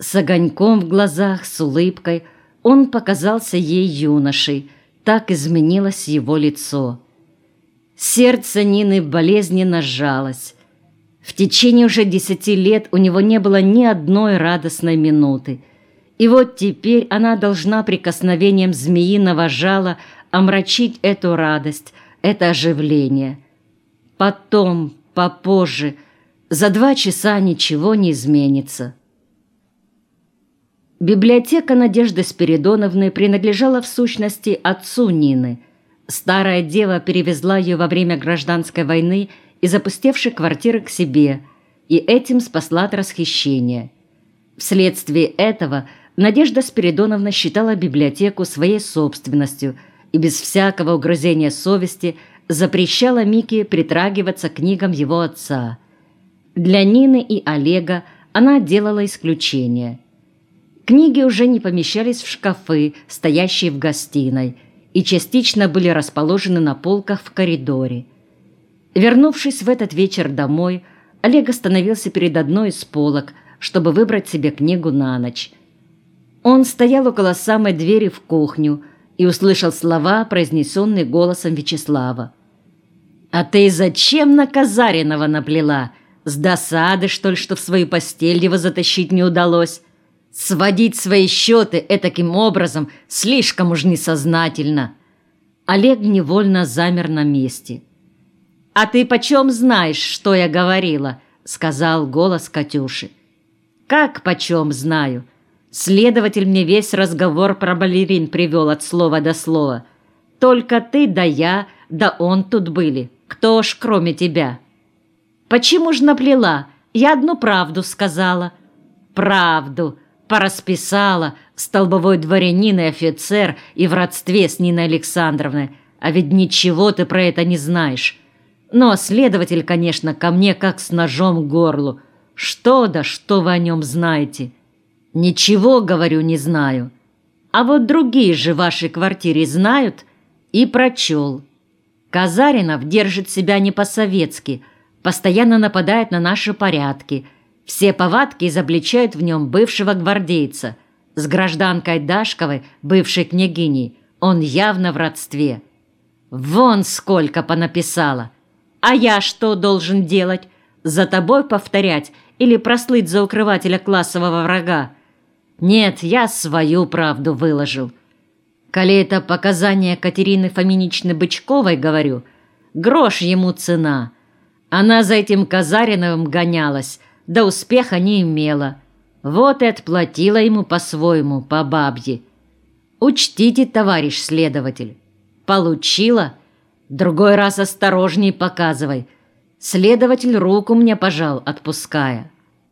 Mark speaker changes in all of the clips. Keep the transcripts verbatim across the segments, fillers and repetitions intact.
Speaker 1: С огоньком в глазах, с улыбкой он показался ей юношей, так изменилось его лицо. Сердце Нины болезненно сжалось. В течение уже десяти лет у него не было ни одной радостной минуты. И вот теперь она должна прикосновением змеиного жала омрачить эту радость, это оживление. Потом, попозже, за два часа ничего не изменится. Библиотека Надежды Спиридоновны принадлежала в сущности отцу Нины. Старая дева перевезла ее во время гражданской войны из опустевшей квартиры к себе, и этим спасла от расхищения. Вследствие этого Надежда Спиридоновна считала библиотеку своей собственностью и без всякого угрызения совести запрещала Мике притрагиваться к книгам его отца. Для Нины и Олега она делала исключение. Книги уже не помещались в шкафы, стоящие в гостиной, и частично были расположены на полках в коридоре. Вернувшись в этот вечер домой, Олег остановился перед одной из полок, чтобы выбрать себе книгу на ночь. Он стоял около самой двери в кухню и услышал слова, произнесенные голосом Вячеслава. «А ты зачем на Казаринова наплела? С досады, что ли, что в свою постель его затащить не удалось? Сводить свои счеты этаким образом слишком уж несознательно». Олег невольно замер на месте. «А ты почем знаешь, что я говорила?» — сказал голос Катюши. «Как почем знаю? Следователь мне весь разговор про балерин привел от слова до слова. Только ты да я, да он тут были. Кто ж кроме тебя?» «Почему ж наплела? Я одну правду сказала». «Правду. Порасписала. Столбовой дворянин и офицер и в родстве с Ниной Александровной. А ведь ничего ты про это не знаешь. Но следователь, конечно, ко мне как с ножом к горлу. Что да что вы о нем знаете?» «Ничего, говорю, не знаю. А вот другие же в вашей квартире знают?» И прочел. «Казаринов держит себя не по-советски, постоянно нападает на наши порядки. Все повадки изобличают в нем бывшего гвардейца. С гражданкой Дашковой, бывшей княгиней, он явно в родстве. Вон сколько понаписала. А я что должен делать? За тобой повторять или прослыть за укрывателя классового врага? Нет, я свою правду выложил. Коли это показания Катерины Фоминичны Бычковой, говорю, грош ему цена. Она за этим Казариновым гонялась, да успеха не имела. Вот и отплатила ему по-своему, по бабье. Учтите, товарищ следователь. Получила? Другой раз осторожней показывай. Следователь руку мне пожал, отпуская».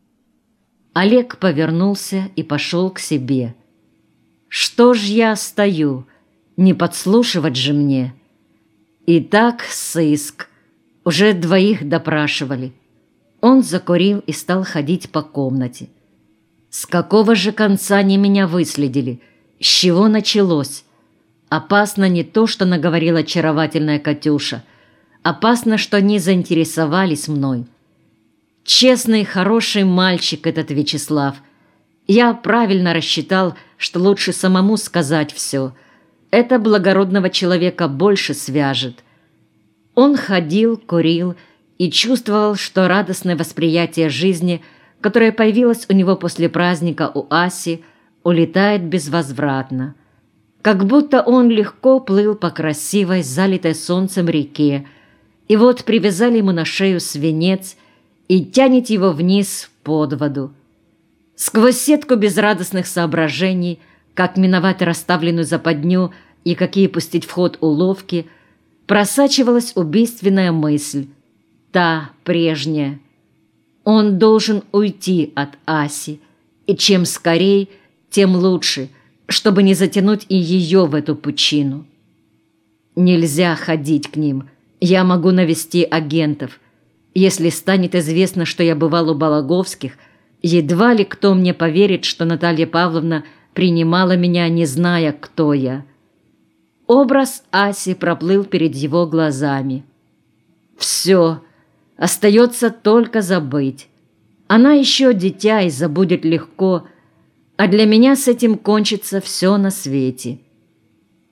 Speaker 1: Олег повернулся и пошел к себе. «Что ж я стою? Не подслушивать же мне?» Итак, сыск. Уже двоих допрашивали. Он закурил и стал ходить по комнате. С какого же конца они меня выследили? С чего началось? Опасно не то, что наговорила очаровательная Катюша. Опасно, что они заинтересовались мной. Честный, хороший мальчик этот Вячеслав. Я правильно рассчитал, что лучше самому сказать все. Это благородного человека больше свяжет. Он ходил, курил и чувствовал, что радостное восприятие жизни, которое появилось у него после праздника у Аси, улетает безвозвратно. Как будто он легко плыл по красивой, залитой солнцем реке, и вот привязали ему на шею свинец и тянет его вниз под воду. Сквозь сетку безрадостных соображений, как миновать расставленную западню и какие пустить в ход уловки, просачивалась убийственная мысль, та прежняя. Он должен уйти от Аси, и чем скорей, тем лучше, чтобы не затянуть и ее в эту пучину. Нельзя ходить к ним, я могу навести агентов. Если станет известно, что я бывал у Балаговских, едва ли кто мне поверит, что Наталья Павловна принимала меня, не зная, кто я. Образ Аси проплыл перед его глазами. Все, остается только забыть. Она еще дитя и забудет легко, А для меня с этим кончится все на свете.